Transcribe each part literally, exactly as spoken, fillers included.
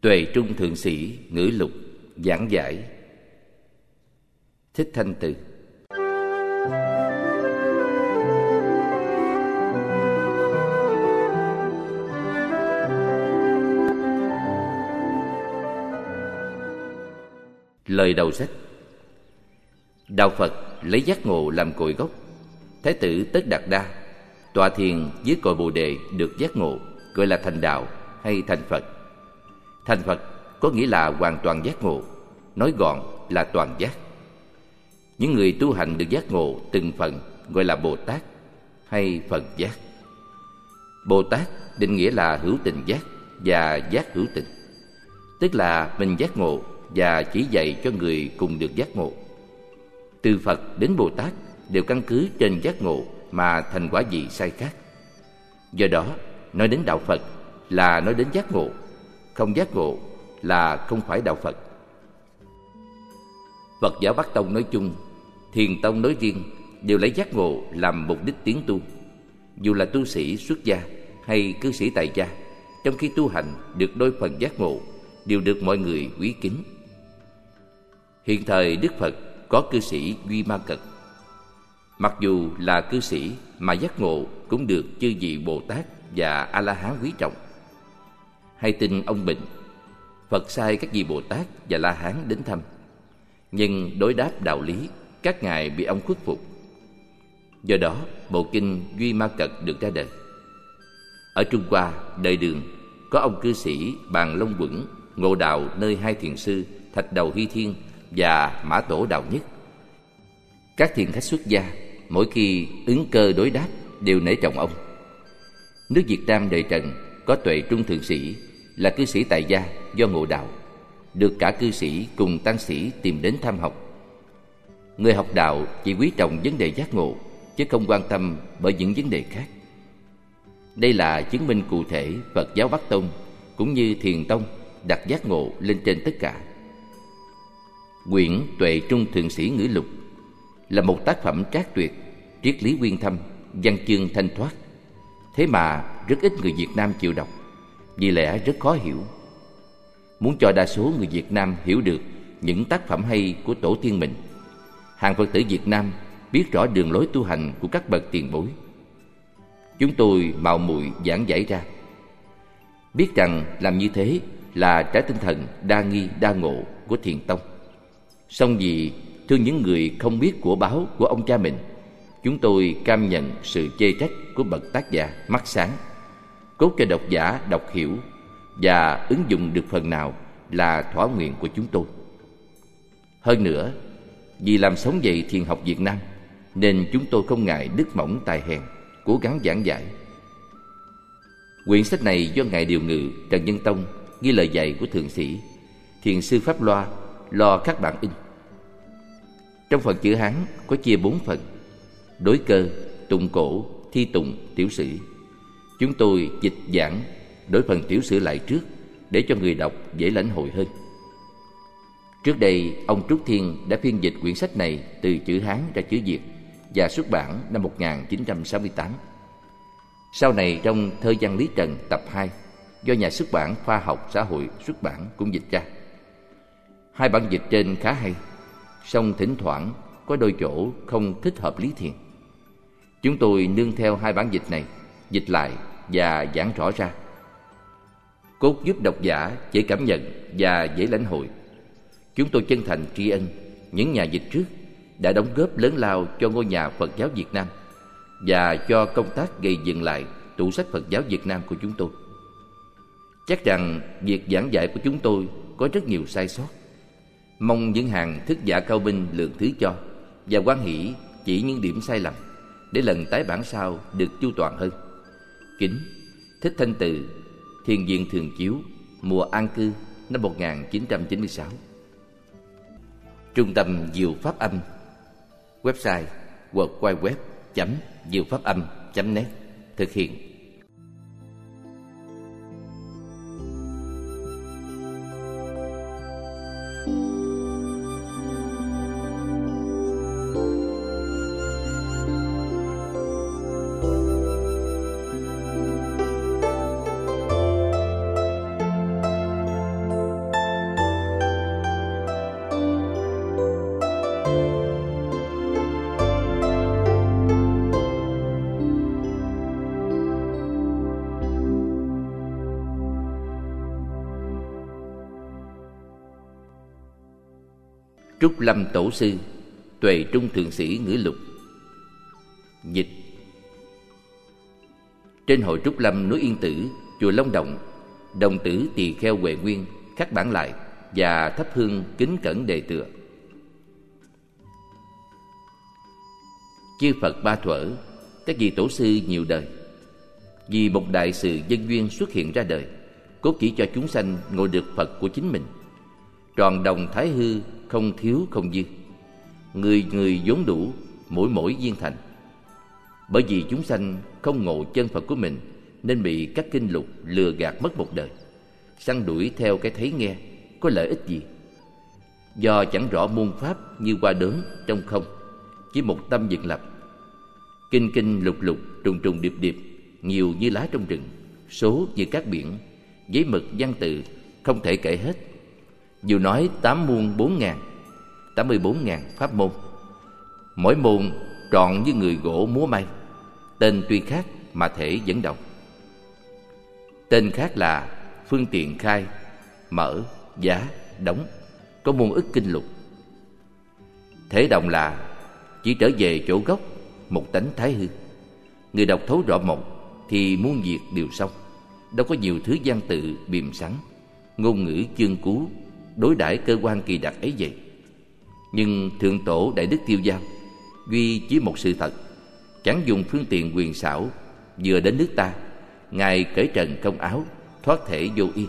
Tuệ Trung Thượng Sĩ Ngữ Lục giảng giải. Thích Thanh Từ. Lời đầu sách. Đạo Phật lấy giác ngộ làm cội gốc. Thái tử Tất Đạt Đa tọa thiền dưới cội Bồ Đề được giác ngộ, gọi là thành đạo hay thành Phật. Thành Phật có nghĩa là hoàn toàn giác ngộ, nói gọn là toàn giác. Những người tu hành được giác ngộ từng phần gọi là Bồ Tát hay phần giác. Bồ Tát định nghĩa là hữu tình giác và giác hữu tình, tức là mình giác ngộ và chỉ dạy cho người cùng được giác ngộ. Từ Phật đến Bồ Tát đều căn cứ trên giác ngộ mà thành quả vị sai khác. Do đó, nói đến đạo Phật là nói đến giác ngộ, không giác ngộ là không phải đạo Phật. Phật giáo Bắc Tông nói chung, Thiền Tông nói riêng đều lấy giác ngộ làm mục đích tiến tu. Dù là tu sĩ xuất gia hay cư sĩ tại gia, trong khi tu hành được đôi phần giác ngộ đều được mọi người quý kính. Hiện thời Đức Phật có cư sĩ Duy Ma Cật. Mặc dù là cư sĩ mà giác ngộ cũng được chư vị Bồ Tát và A-la-hán quý trọng. Hay tin ông Bình, Phật sai các vị Bồ Tát và La-hán đến thăm, nhưng đối đáp đạo lý, các ngài bị ông khuất phục. Do đó, bộ kinh Duy Ma Cật được ra đời. Ở Trung Hoa, đời Đường, có ông cư sĩ Bàn Long Quẩn ngộ đạo nơi hai thiền sư Thạch Đầu Hy Thiên và Mã Tổ Đạo Nhất. Các thiền khách xuất gia mỗi khi ứng cơ đối đáp đều nể trọng ông. Nước Việt Nam đời Trần có Tuệ Trung Thượng Sĩ là cư sĩ tại gia do ngộ đạo, được cả cư sĩ cùng tăng sĩ tìm đến thăm học. Người học đạo chỉ quý trọng vấn đề giác ngộ, chứ không quan tâm bởi những vấn đề khác. Đây là chứng minh cụ thể Phật giáo Bắc Tông cũng như Thiền Tông đặt giác ngộ lên trên tất cả. Quyển Tuệ Trung Thượng Sĩ Ngữ Lục là một tác phẩm trác tuyệt, triết lý uyên thâm, văn chương thanh thoát. Thế mà rất ít người Việt Nam chịu đọc, vì lẽ rất khó hiểu. Muốn cho đa số người Việt Nam hiểu được những tác phẩm hay của tổ tiên mình, hàng Phật tử Việt Nam biết rõ đường lối tu hành của các bậc tiền bối, chúng tôi mạo muội giảng giải ra. Biết rằng làm như thế là trái tinh thần đa nghi đa ngộ của Thiền Tông. Song vì thương những người không biết của báo của ông cha mình, chúng tôi cam nhận sự chê trách của bậc tác giả mắt sáng, cốt cho độc giả đọc hiểu và ứng dụng được phần nào là thỏa nguyện của chúng tôi. Hơn nữa, vì làm sống dậy thiền học Việt Nam, nên chúng tôi không ngại đức mỏng tài hèn, cố gắng giảng giải. Quyển sách này do Ngài Điều Ngự Trần Nhân Tông ghi lời dạy của Thượng Sĩ Thiền sư Pháp Loa lo các bản in. Trong phần chữ Hán có chia bốn phần: đối cơ, tụng cổ, thi tụng, tiểu sử. Chúng tôi dịch giảng đổi phần tiểu sử lại trước để cho người đọc dễ lãnh hội hơn. Trước đây, ông Trúc Thiên đã phiên dịch quyển sách này từ chữ Hán ra chữ Việt và xuất bản năm một nghìn chín trăm sáu mươi tám. Sau này trong Thơ Văn Lý Trần tập hai do nhà xuất bản Khoa học Xã hội xuất bản cũng dịch ra. Hai bản dịch trên khá hay, song thỉnh thoảng có đôi chỗ không thích hợp lý thiền. Chúng tôi nương theo hai bản dịch này, dịch lại và giảng rõ ra, cốt giúp độc giả dễ cảm nhận và dễ lãnh hội. Chúng tôi chân thành tri ân những nhà dịch trước đã đóng góp lớn lao cho ngôi nhà Phật giáo Việt Nam và cho công tác gây dựng lại tủ sách Phật giáo Việt Nam của chúng tôi. Chắc rằng việc giảng dạy của chúng tôi có rất nhiều sai sót. Mong những hàng thức giả cao minh lượng thứ cho và hoan hỷ chỉ những điểm sai lầm để lần tái bản sau được chu toàn hơn. Kính Thích Thanh Từ, Thiền viện Thường Chiếu, mùa an cư năm một nghìn chín trăm chín mươi sáu. Trung tâm Diệu Pháp Âm. Website w w w chấm diệu pháp âm chấm net. Thực hiện. Trúc Lâm Tổ Sư, Tuệ Trung Thượng Sĩ ngữ lục. Dịch. Trên hội Trúc Lâm núi Yên Tử, chùa Long Động, đồng tử Tỳ Kheo Huệ Nguyên khắc bản lại và thắp hương kính cẩn đề tựa. Chư Phật ba thuở, các vị tổ sư nhiều đời, vì một đại sự nhân duyên xuất hiện ra đời, cốt chỉ cho chúng sanh ngộ được Phật của chính mình. Tròn đồng thái hư, không thiếu không dư, người người vốn đủ, mỗi mỗi viên thành. Bởi vì chúng sanh không ngộ chân Phật của mình, nên bị các kinh lục lừa gạt mất một đời, săn đuổi theo cái thấy nghe, có lợi ích gì? Do chẳng rõ môn pháp như hoa đốm trong không, chỉ một tâm dựng lập. Kinh kinh lục lục, trùng trùng điệp điệp, nhiều như lá trong rừng, số như các biển, giấy mực văn tự không thể kể hết. Dù nói tám muôn bốn ngàn, tám mươi bốn ngàn pháp môn, mỗi môn trọn như người gỗ múa may, tên tuy khác mà thể vẫn đồng. Tên khác là phương tiện khai, mở, giá, đóng, có muôn ức kinh lục. Thể đồng là chỉ trở về chỗ gốc, một tánh thái hư. Người đọc thấu rõ một thì muôn việc đều xong, đâu có nhiều thứ văn tự biềm sẵn, ngôn ngữ chương cú, đối đãi cơ quan kỳ đặc ấy vậy. Nhưng Thượng Tổ Đại Đức Tiêu Giao duy chỉ một sự thật, chẳng dùng phương tiện quyền xảo. Vừa đến nước ta, Ngài cởi trần công áo, thoát thể vô y,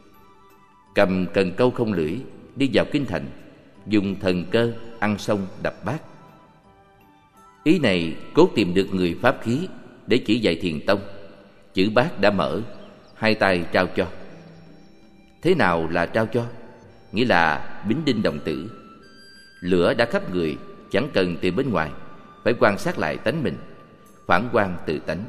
cầm cần câu không lưỡi, đi vào kinh thành, dùng thần cơ ăn xong đập bát. Ý này cố tìm được người pháp khí để chỉ dạy thiền tông. Chữ bát đã mở, hai tay trao cho. Thế nào là trao cho? Nghĩa là bính đinh đồng tử. Lửa đã khắp người, chẳng cần tìm bên ngoài, phải quan sát lại tánh mình, phản quan tự tánh.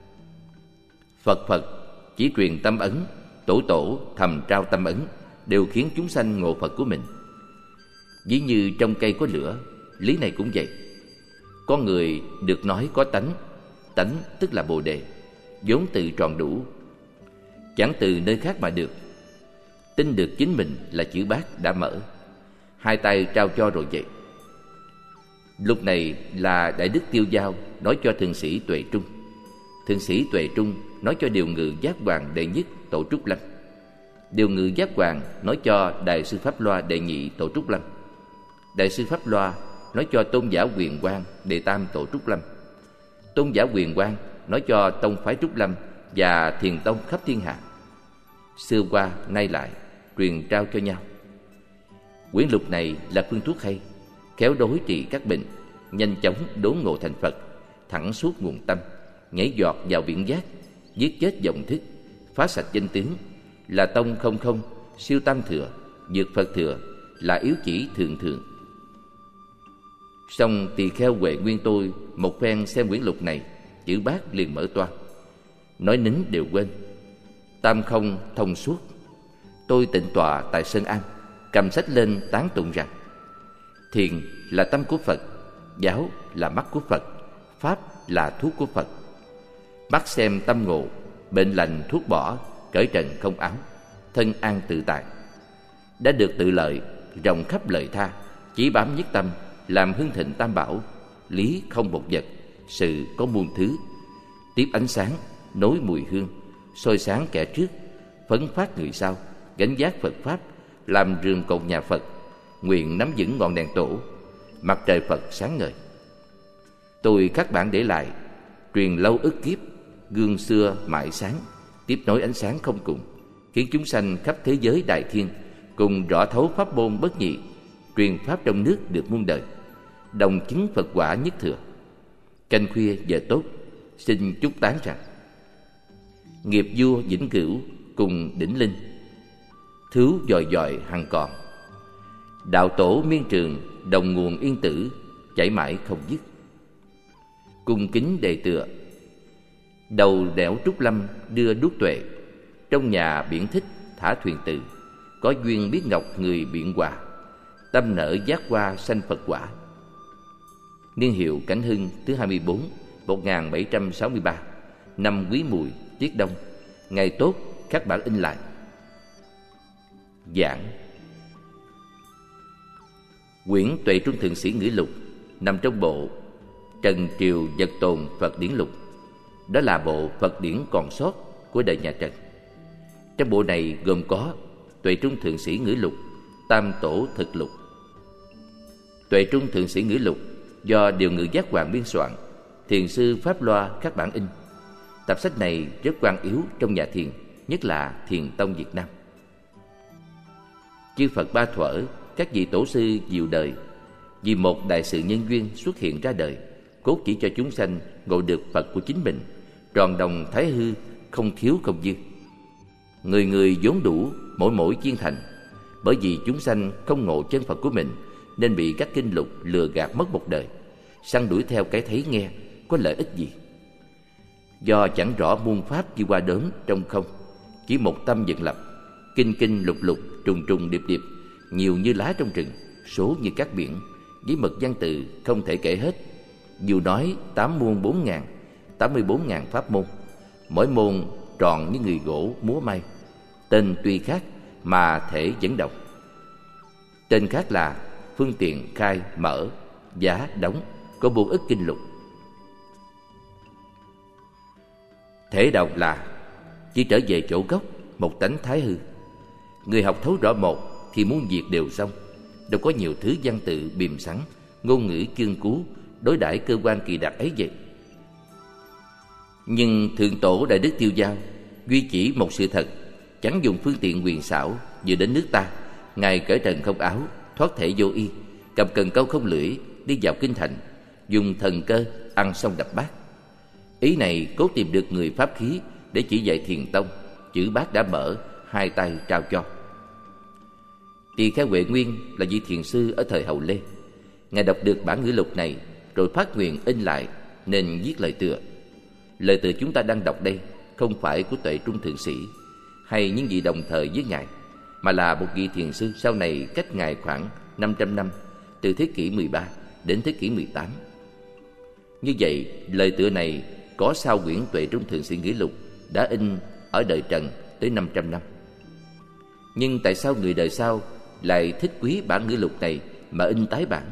Phật Phật chỉ truyền tâm ấn, Tổ Tổ thầm trao tâm ấn, đều khiến chúng sanh ngộ Phật của mình. Ví như trong cây có lửa, lý này cũng vậy. Con người được nói có tánh, tánh tức là Bồ Đề, vốn tự tròn đủ, chẳng từ nơi khác mà được. Tin được chính mình là chữ bát đã mở, hai tay trao cho rồi vậy. Lúc này là Đại Đức Tiêu Giao nói cho Thượng sĩ Tuệ Trung, Thượng sĩ Tuệ Trung nói cho Điều Ngự Giác Hoàng đệ nhất Tổ Trúc Lâm, Điều Ngự Giác Hoàng nói cho Đại sư Pháp Loa đệ nhị Tổ Trúc Lâm, Đại sư Pháp Loa nói cho Tôn giả Quyền Quang đệ tam Tổ Trúc Lâm, Tôn giả Quyền Quang nói cho tông phái Trúc Lâm và thiền tông khắp thiên hạ. Xưa qua nay lại truyền trao cho nhau. Quyển lục này là phương thuốc hay, khéo đối trị các bệnh, nhanh chóng đốn ngộ thành Phật, thẳng suốt nguồn tâm, nhảy giọt vào viễn giác, giết chết vọng thức, phá sạch danh tướng, là tông không không, siêu tam thừa, vượt Phật thừa, là yếu chỉ thượng thượng. Xong Tỳ Kheo Huệ Nguyên tôi một phen xem quyển lục này, chữ bát liền mở toa, nói nín đều quên. Tam không thông suốt. Tôi tịnh tọa tại Sơn An, cầm sách lên tán tụng rằng: thiền là tâm của Phật, giáo là mắt của Phật, pháp là thuốc của Phật. Mắt xem tâm ngộ, bệnh lành thuốc bỏ, cởi trần không áo, thân an tự tại. Đã được tự lợi, rộng khắp lợi tha, chỉ bám nhất tâm, làm hưng thịnh tam bảo. Lý không một vật, sự có muôn thứ. Tiếp ánh sáng, nối mùi hương, soi sáng kẻ trước, phấn phát người sau, gánh vác Phật pháp, làm rường cột nhà Phật, nguyện nắm vững ngọn đèn tổ, mặt trời Phật sáng ngời. Tôi khắc bản để lại, truyền lâu ức kiếp, gương xưa mãi sáng, tiếp nối ánh sáng không cùng, khiến chúng sanh khắp thế giới đại thiên cùng rõ thấu pháp môn bất nhị, truyền pháp trong nước được muôn đời, đồng chứng Phật quả nhất thừa. Canh khuya giờ tốt, xin chúc tán rằng: nghiệp vua vĩnh cửu cùng đỉnh linh, thứu dòi dòi hằng còn. Đạo tổ miên trường, đồng nguồn yên tử, chảy mãi không dứt. Cung kính đề tựa. Đầu đẽo Trúc Lâm đưa đuốc tuệ, trong nhà biển thích thả thuyền từ. Có duyên biết ngọc người biện hòa, tâm nở giác hoa sanh Phật quả. Niên hiệu Cảnh Hưng thứ hai mươi bốn, một nghìn bảy trăm sáu mươi ba, năm Quý Mùi, tiết Đông. Ngày tốt các bản in lại. Giảng. Quyển Tuệ Trung Thượng Sĩ Ngữ Lục nằm trong bộ Trần Triều Vật Tồn Phật Điển Lục. Đó là bộ Phật điển còn sót của đời nhà Trần. Trong bộ này gồm có Tuệ Trung Thượng Sĩ Ngữ Lục, Tam Tổ Thực Lục. Tuệ Trung Thượng Sĩ Ngữ Lục do Điều Ngự Giác Hoàng biên soạn, thiền sư Pháp Loa các bản in. Tập sách này rất quan yếu trong nhà thiền, nhất là Thiền tông Việt Nam. Chư Phật ba thuở, các vị tổ sư diệu đời, vì một đại sự nhân duyên xuất hiện ra đời, cốt chỉ cho chúng sanh ngộ được Phật của chính mình, tròn đồng thái hư, không thiếu không dư. Người người vốn đủ, mỗi mỗi viên thành. Bởi vì chúng sanh không ngộ chân Phật của mình, nên bị các kinh lục lừa gạt mất một đời, săn đuổi theo cái thấy nghe, có lợi ích gì? Do chẳng rõ muôn pháp như qua đốm trong không, chỉ một tâm dựng lập, kinh kinh lục lục, trùng trùng điệp điệp, nhiều như lá trong rừng, số như các biển, với mật văn tự không thể kể hết. Dù nói tám muôn bốn ngàn, tám mươi bốn ngàn pháp môn, mỗi môn tròn như người gỗ múa may. Tên tuy khác mà thể vẫn đồng. Tên khác là phương tiện khai mở, giá đóng, có vô ức kinh lục. Thể đọc là chỉ trở về chỗ gốc, một tánh thái hư. Người học thấu rõ một thì muốn việc đều xong. Đâu có nhiều thứ văn tự bìm sẵn, ngôn ngữ chương cú, đối đãi cơ quan kỳ đặc ấy vậy. Nhưng Thượng Tổ Đại Đức Tiêu Giao duy chỉ một sự thật, chẳng dùng phương tiện quyền xảo. Vừa đến nước ta, Ngài cởi trần không áo, thoát thể vô y, cầm cần câu không lưỡi, đi vào kinh thành, dùng thần cơ ăn xong đập bát. Ý này cố tìm được người pháp khí để chỉ dạy thiền tông. Chữ bát đã mở, hai tay trao cho. Tỳ Kheo Huệ Nguyên là vị thiền sư ở thời Hậu Lê. Ngài đọc được bản ngữ lục này rồi phát nguyện in lại, nên viết lời tựa. Lời tựa chúng ta đang đọc đây không phải của Tuệ Trung Thượng Sĩ hay những vị đồng thời với Ngài, mà là một vị thiền sư sau này cách Ngài khoảng năm trăm năm, từ thế kỷ mười ba đến thế kỷ mười tám. Như vậy, lời tựa này có sau quyển Tuệ Trung Thượng Sĩ Ngữ Lục đã in ở đời Trần tới năm trăm năm. Nhưng tại sao người đời sau lại thích quý bản ngữ lục này mà in tái bản?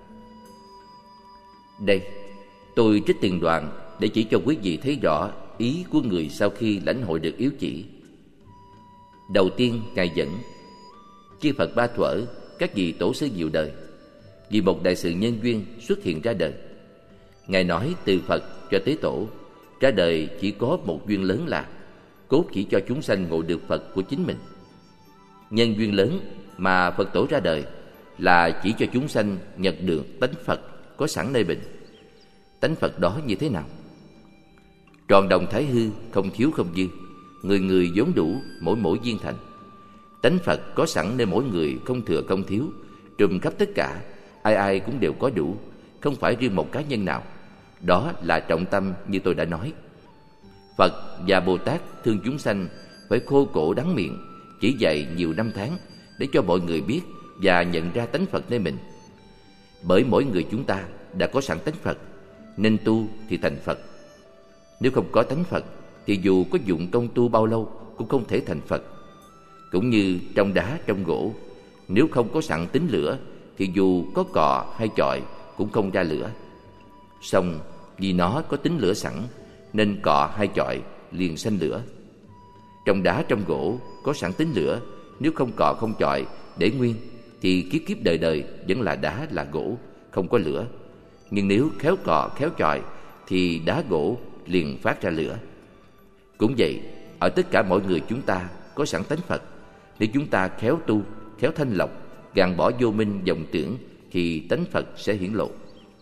Đây, tôi trích từng đoạn để chỉ cho quý vị thấy rõ ý của người sau khi lãnh hội được yếu chỉ. Đầu tiên, Ngài dẫn chư Phật ba thuở, các vị tổ sư nhiều đời, vì một đại sự nhân duyên xuất hiện ra đời. Ngài nói từ Phật cho tới Tổ, ra đời chỉ có một duyên lớn là cốt chỉ cho chúng sanh ngộ được Phật của chính mình. Nhân duyên lớn mà Phật Tổ ra đời là chỉ cho chúng sanh nhận được tánh Phật có sẵn nơi mình. Tánh Phật đó như thế nào? Tròn đồng thái hư, không thiếu không dư, người người vốn đủ, mỗi mỗi viên thành. Tánh Phật có sẵn nơi mỗi người, không thừa không thiếu, trùm khắp tất cả, ai ai cũng đều có đủ, không phải riêng một cá nhân nào. Đó là trọng tâm như tôi đã nói. Phật và Bồ Tát thương chúng sanh phải khô cổ đắng miệng, chỉ dạy nhiều năm tháng để cho mọi người biết và nhận ra tánh Phật nơi mình. Bởi mỗi người chúng ta đã có sẵn tánh Phật, nên tu thì thành Phật. Nếu không có tánh Phật thì dù có dụng công tu bao lâu cũng không thể thành Phật. Cũng như trong đá trong gỗ, nếu không có sẵn tính lửa thì dù có cọ hay chọi cũng không ra lửa. Song vì nó có tính lửa sẵn nên cọ hay chọi liền sanh lửa. Trong đá trong gỗ có sẵn tính lửa, nếu không cọ không chọi để nguyên thì kiếp kiếp đời đời vẫn là đá là gỗ, không có lửa. Nhưng nếu khéo cọ khéo chọi thì đá gỗ liền phát ra lửa. Cũng vậy, ở tất cả mọi người chúng ta có sẵn tánh Phật. Nếu chúng ta khéo tu, khéo thanh lọc, gạt bỏ vô minh vọng tưởng thì tánh Phật sẽ hiển lộ.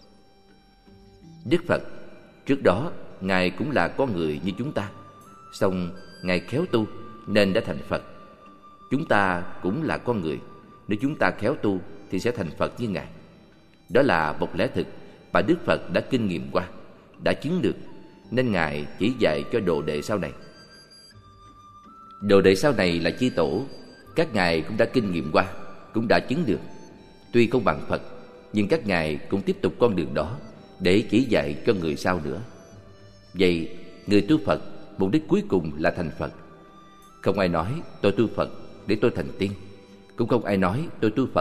Đức Phật trước đó Ngài cũng là con người như chúng ta, song Ngài khéo tu nên đã thành Phật. Chúng ta cũng là con người, nếu chúng ta khéo tu thì sẽ thành Phật như Ngài. Đó là một lẽ thực mà Đức Phật đã kinh nghiệm qua, đã chứng được, nên Ngài chỉ dạy cho đồ đệ sau này. Đồ đệ sau này là chư tổ, các ngài cũng đã kinh nghiệm qua, cũng đã chứng được. Tuy không bằng Phật, nhưng các ngài cũng tiếp tục con đường đó để chỉ dạy cho người sau nữa. Vậy, người tu Phật, mục đích cuối cùng là thành Phật. Không ai nói tôi tu Phật để tôi thành tiên, cũng không ai nói tôi tu Phật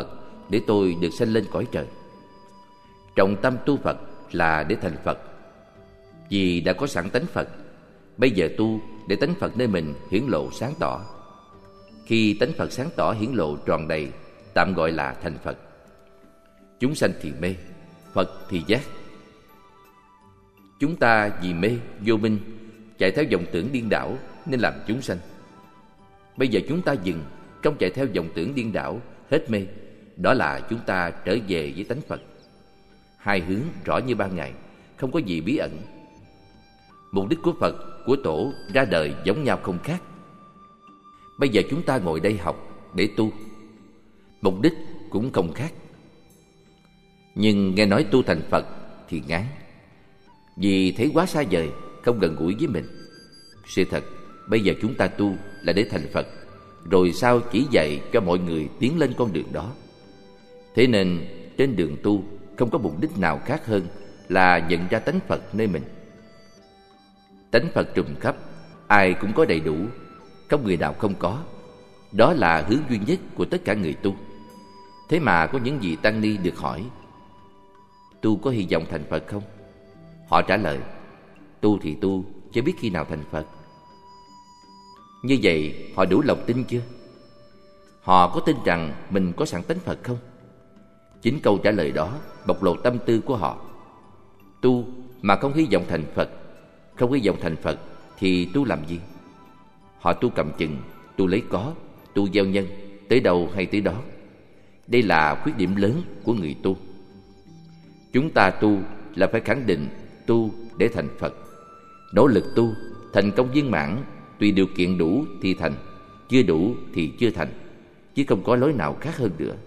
để tôi được sanh lên cõi trời. Trọng tâm tu Phật là để thành Phật. Vì đã có sẵn tánh Phật, bây giờ tu để tánh Phật nơi mình hiển lộ sáng tỏ. Khi tánh Phật sáng tỏ hiển lộ tròn đầy, tạm gọi là thành Phật. Chúng sanh thì mê, Phật thì giác. Chúng ta vì mê, vô minh, chạy theo vọng tưởng điên đảo nên làm chúng sanh. Bây giờ chúng ta dừng, không chạy theo vọng tưởng điên đảo, hết mê. Đó là chúng ta trở về với tánh Phật. Hai hướng rõ như ban ngày, không có gì bí ẩn. Mục đích của Phật, của Tổ ra đời giống nhau không khác. Bây giờ chúng ta ngồi đây học để tu, mục đích cũng không khác. Nhưng nghe nói tu thành Phật thì ngán, vì thấy quá xa vời, không gần gũi với mình. Sự thật, bây giờ chúng ta tu là để thành Phật, rồi sau chỉ dạy cho mọi người tiến lên con đường đó. Thế nên trên đường tu không có mục đích nào khác hơn là nhận ra tánh Phật nơi mình. Tánh Phật trùm khắp, ai cũng có đầy đủ, không người nào không có. Đó là hướng duy nhất của tất cả người tu. Thế mà có những vị tăng ni được hỏi: tu có hy vọng thành Phật không? Họ trả lời: tu thì tu, chứ biết khi nào thành Phật. Như vậy họ đủ lòng tin chưa? Họ có tin rằng mình có sẵn tánh Phật không? Chính câu trả lời đó bộc lộ tâm tư của họ. Tu mà không hy vọng thành Phật, không hy vọng thành Phật thì tu làm gì? Họ tu cầm chừng, tu lấy có, tu gieo nhân, tới đâu hay tới đó. Đây là khuyết điểm lớn của người tu. Chúng ta tu là phải khẳng định tu để thành Phật. Nỗ lực tu, thành công viên mãn, tùy điều kiện đủ thì thành, chưa đủ thì chưa thành, chứ không có lối nào khác hơn nữa.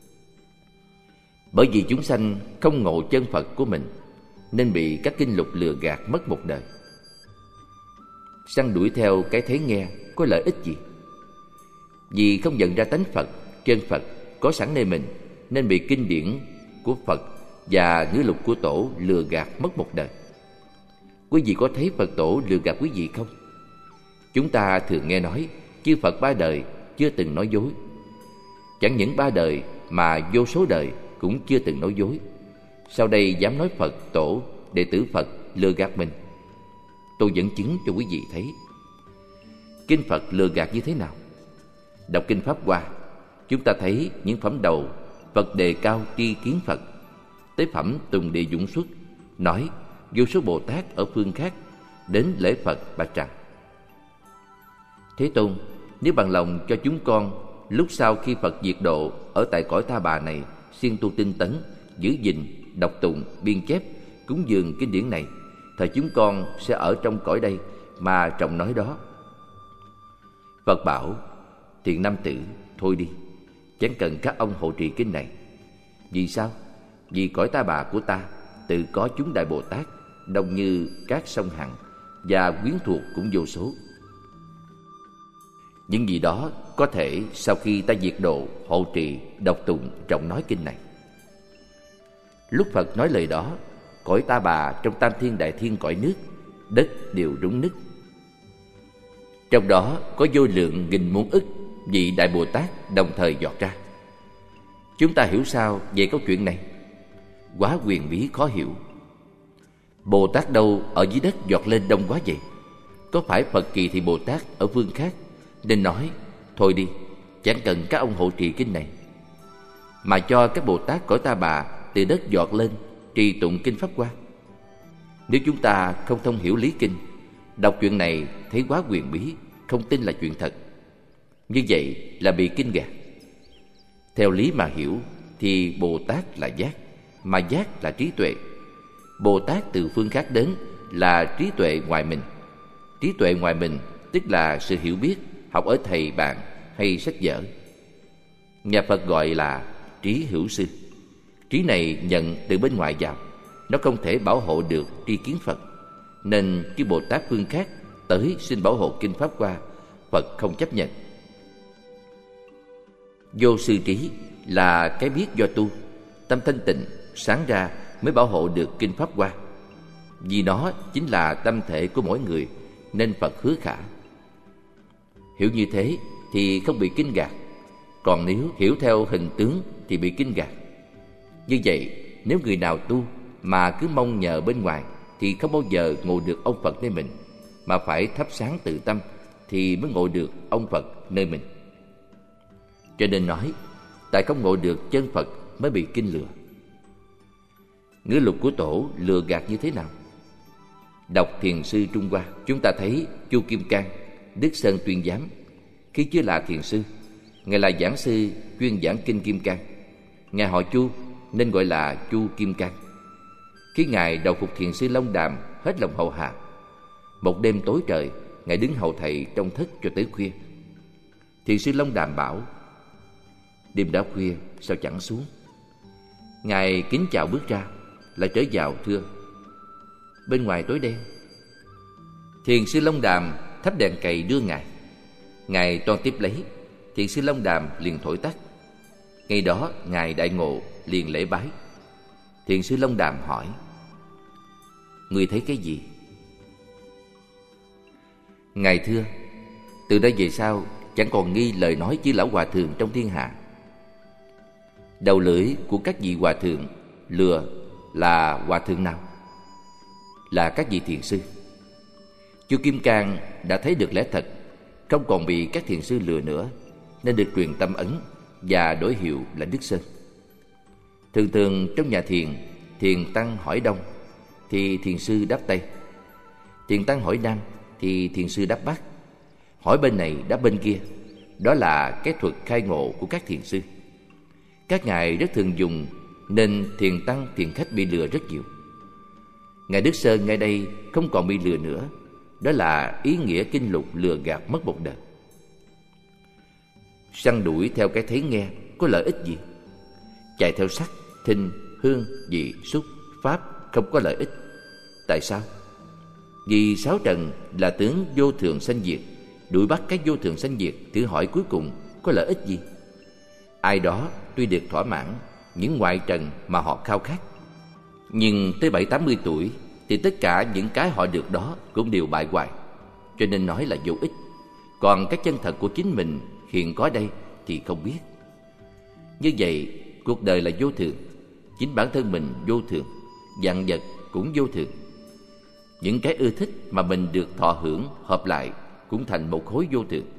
Bởi vì chúng sanh không ngộ chân Phật của mình, nên bị các kinh lục lừa gạt mất một đời. Săn đuổi theo cái thấy nghe có lợi ích gì? Vì không nhận ra tánh Phật, chân Phật có sẵn nơi mình, nên bị kinh điển của Phật và ngữ lục của Tổ lừa gạt mất một đời. Quý vị có thấy Phật Tổ lừa gạt quý vị không? Chúng ta thường nghe nói chư Phật ba đời chưa từng nói dối. Chẳng những ba đời mà vô số đời cũng chưa từng nói dối. Sau đây dám nói Phật Tổ, đệ tử Phật lừa gạt mình? Tôi dẫn chứng cho quý vị thấy. Kinh Phật lừa gạt như thế nào? Đọc Kinh Pháp Hoa, chúng ta thấy những phẩm đầu Phật đề cao tri kiến Phật. Tới phẩm Tùng Địa Dũng Xuất nói vô số Bồ Tát ở phương khác đến lễ Phật bạch rằng: Thế Tôn, nếu bằng lòng cho chúng con lúc sau khi Phật diệt độ ở tại cõi Ta Bà này siêng tu tinh tấn, giữ gìn, đọc tụng, biên chép, cúng dường kinh điển này, thời chúng con sẽ ở trong cõi đây mà trọng nói đó. Phật bảo: Thiện nam tử, thôi đi, chẳng cần các ông hộ trì kinh này. Vì sao? Vì cõi Ta Bà của ta tự có chúng Đại Bồ Tát đông như các sông Hằng, và quyến thuộc cũng vô số. Những gì đó có thể sau khi ta diệt độ hộ trì, đọc tụng, trọng nói kinh này. Lúc Phật nói lời đó, cõi Ta Bà trong Tam Thiên Đại Thiên cõi nước, đất đều rúng nứt. Trong đó có vô lượng nghìn muôn ức vị Đại Bồ Tát đồng thời giọt ra. Chúng ta hiểu sao về câu chuyện này? Quá huyền bí khó hiểu. Bồ Tát đâu ở dưới đất giọt lên đông quá vậy? Có phải Phật Kỳ Thị Bồ Tát ở phương khác nên nói thôi đi, chẳng cần các ông hộ trì kinh này, mà cho các Bồ Tát cõi Ta Bà từ đất giọt lên trì tụng kinh Pháp Hoa? Nếu chúng ta không thông hiểu lý kinh, đọc chuyện này thấy quá huyền bí, không tin là chuyện thật, như vậy là bị kinh gạt. Theo lý mà hiểu thì Bồ Tát là giác, mà giác là trí tuệ. Bồ Tát từ phương khác đến là trí tuệ ngoài mình. Trí tuệ ngoài mình tức là sự hiểu biết học ở thầy bạn hay sách vở. Nhà Phật gọi là trí hữu sư. Trí này nhận từ bên ngoài vào, nó không thể bảo hộ được tri kiến Phật, nên chư Bồ Tát phương khác tới xin bảo hộ kinh Pháp Hoa, Phật không chấp nhận. Vô sư trí là cái biết do tu, tâm thanh tịnh sáng ra mới bảo hộ được kinh Pháp Hoa. Vì nó chính là tâm thể của mỗi người, nên Phật hứa khả. Hiểu như thế thì không bị kinh gạt. Còn nếu hiểu theo hình tướng thì bị kinh ngạc. Như vậy, nếu người nào tu mà cứ mong nhờ bên ngoài thì không bao giờ ngộ được ông Phật nơi mình, mà phải thắp sáng tự tâm thì mới ngộ được ông Phật nơi mình. Cho nên nói, tại không ngộ được chân Phật mới bị kinh lừa. Ngữ lục của Tổ lừa gạt như thế nào? Đọc Thiền sư Trung Hoa, chúng ta thấy Chu Kim Cang, Đức Sơn Tuyên Giám, khi chưa là thiền sư, ngài là giảng sư chuyên giảng kinh Kim Cang. Ngài họ Chu nên gọi là Chu Kim Cang. Khi ngài đầu phục thiền sư Long Đàm hết lòng hầu hạ, một đêm tối trời, ngài đứng hầu thầy trong thất cho tới khuya. Thiền sư Long Đàm bảo: đêm đã khuya sao chẳng xuống? Ngài kính chào bước ra, lại trở vào thưa: bên ngoài tối đen. Thiền sư Long Đàm thắp đèn cầy đưa ngài. Ngài toan tiếp lấy, thiền sư Long Đàm liền thổi tắt. Ngày đó ngài đại ngộ, liền lễ bái. Thiền sư Long Đàm hỏi: người thấy cái gì? Ngài thưa: từ đây về sau chẳng còn nghi lời nói chư lão hòa thượng trong thiên hạ. Đầu lưỡi của các vị hòa thượng lừa là hòa thượng nào? Là các vị thiền sư. Chu Kim Cang đã thấy được lẽ thật, không còn bị các thiền sư lừa nữa, nên được truyền tâm ấn và đổi hiệu là Đức Sơn. Thường thường trong nhà thiền, thiền tăng hỏi đông thì thiền sư đáp tây, thiền tăng hỏi nam thì thiền sư đáp bắc, hỏi bên này đáp bên kia. Đó là cái thuật khai ngộ của các thiền sư. Các ngài rất thường dùng, nên thiền tăng thiền khách bị lừa rất nhiều. Ngài Đức Sơn ngay đây không còn bị lừa nữa. Đó là ý nghĩa kinh lục lừa gạt mất một đời. Săn đuổi theo cái thấy nghe có lợi ích gì? Chạy theo sắc, thinh, hương, vị, xúc, pháp không có lợi ích. Tại sao? Vì sáu trần là tướng vô thường sanh diệt, đuổi bắt các vô thường sanh diệt, thử hỏi cuối cùng có lợi ích gì? Ai đó tuy được thỏa mãn những ngoại trần mà họ khao khát, nhưng tới bảy tám mươi tuổi thì tất cả những cái họ được đó cũng đều bại hoại, cho nên nói là vô ích. Còn cái chân thật của chính mình hiện có đây thì không biết. Như vậy, cuộc đời là vô thường, chính bản thân mình vô thường, vạn vật cũng vô thường. Những cái ưa thích mà mình được thọ hưởng hợp lại cũng thành một khối vô thường.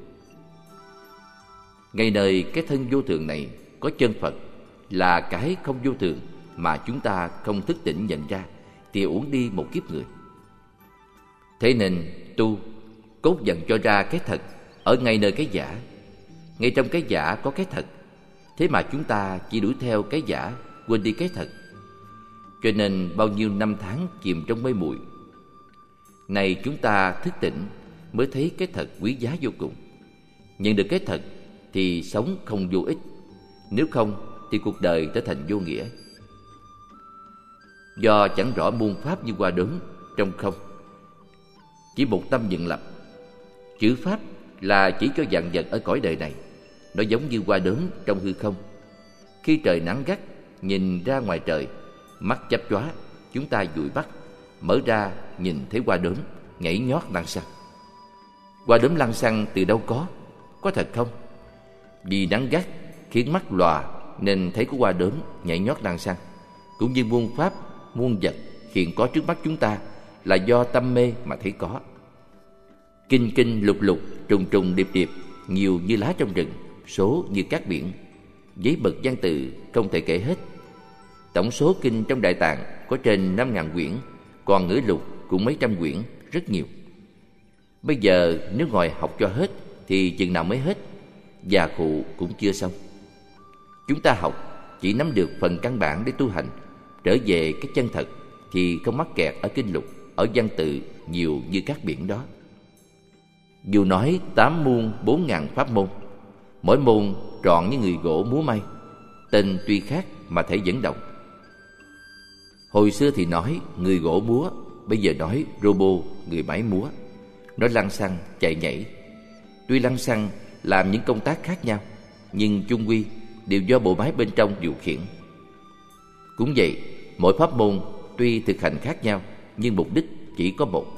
Ngay nơi cái thân vô thường này có chân Phật là cái không vô thường mà chúng ta không thức tỉnh nhận ra, thì uổng đi một kiếp người. Thế nên tu cốt dần cho ra cái thật ở ngay nơi cái giả. Ngay trong cái giả có cái thật. Thế mà chúng ta chỉ đuổi theo cái giả, quên đi cái thật. Cho nên bao nhiêu năm tháng chìm trong mê muội. Này chúng ta thức tỉnh mới thấy cái thật quý giá vô cùng. Nhận được cái thật thì sống không vô ích. Nếu không thì cuộc đời trở thành vô nghĩa. Do chẳng rõ muôn pháp như hoa đốm trong không, chỉ một tâm dựng lập. Chữ pháp là chỉ cho vạn vật ở cõi đời này. Nó giống như hoa đốm trong hư không. Khi trời nắng gắt, nhìn ra ngoài trời, mắt chớp chóa, chúng ta dụi bắt, mở ra nhìn thấy hoa đốm nhảy nhót lăn xăng. Hoa đốm lăn xăng từ đâu có? Có thật không? Vì nắng gắt khiến mắt lòa nên thấy có hoa đốm nhảy nhót lăn xăng. Cũng như muôn pháp, muôn vật hiện có trước mắt chúng ta là do tâm mê mà thấy có. Kinh kinh lục lục, trùng trùng điệp điệp, nhiều như lá trong rừng, số như cát biển. Giấy bậc văn tự không thể kể hết. Tổng số kinh trong Đại Tạng có trên năm ngàn quyển, còn ngữ lục cũng mấy trăm quyển, rất nhiều. Bây giờ nếu ngồi học cho hết thì chừng nào mới hết, già cụ cũng chưa xong. Chúng ta học chỉ nắm được phần căn bản để tu hành, trở về cái chân thật thì không mắc kẹt ở kinh lục, ở văn tự nhiều như các biển đó. Dù nói tám muôn bốn ngàn pháp môn, mỗi môn trọn như người gỗ múa may, tên tuy khác mà thể dẫn động. Hồi xưa thì nói người gỗ múa, bây giờ nói robot, người máy múa. Nói lăn xăng, chạy nhảy. Tuy lăn xăng làm những công tác khác nhau, nhưng chung quy đều do bộ máy bên trong điều khiển. Cũng vậy, mỗi pháp môn tuy thực hành khác nhau, nhưng mục đích chỉ có một.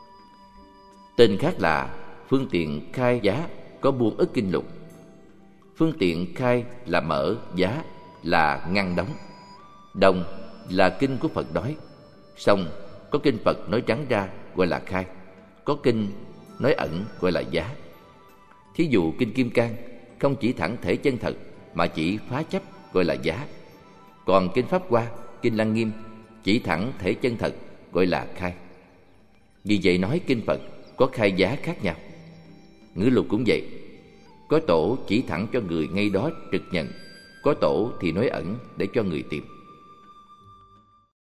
Tên khác là phương tiện khai giá có buôn ức kinh lục. Phương tiện khai là mở, giá là ngăn đóng. Đồng là kinh của Phật nói. Song có kinh Phật nói trắng ra gọi là khai, có kinh nói ẩn gọi là giá. Thí dụ kinh Kim Cang không chỉ thẳng thể chân thật mà chỉ phá chấp gọi là giá. Còn kinh Pháp Hoa, kinh Lăng Nghiêm chỉ thẳng thể chân thật gọi là khai. Vì vậy nói kinh Phật có khai giá khác nhau. Ngữ lục cũng vậy. Có tổ chỉ thẳng cho người ngay đó trực nhận, có tổ thì nói ẩn để cho người tìm.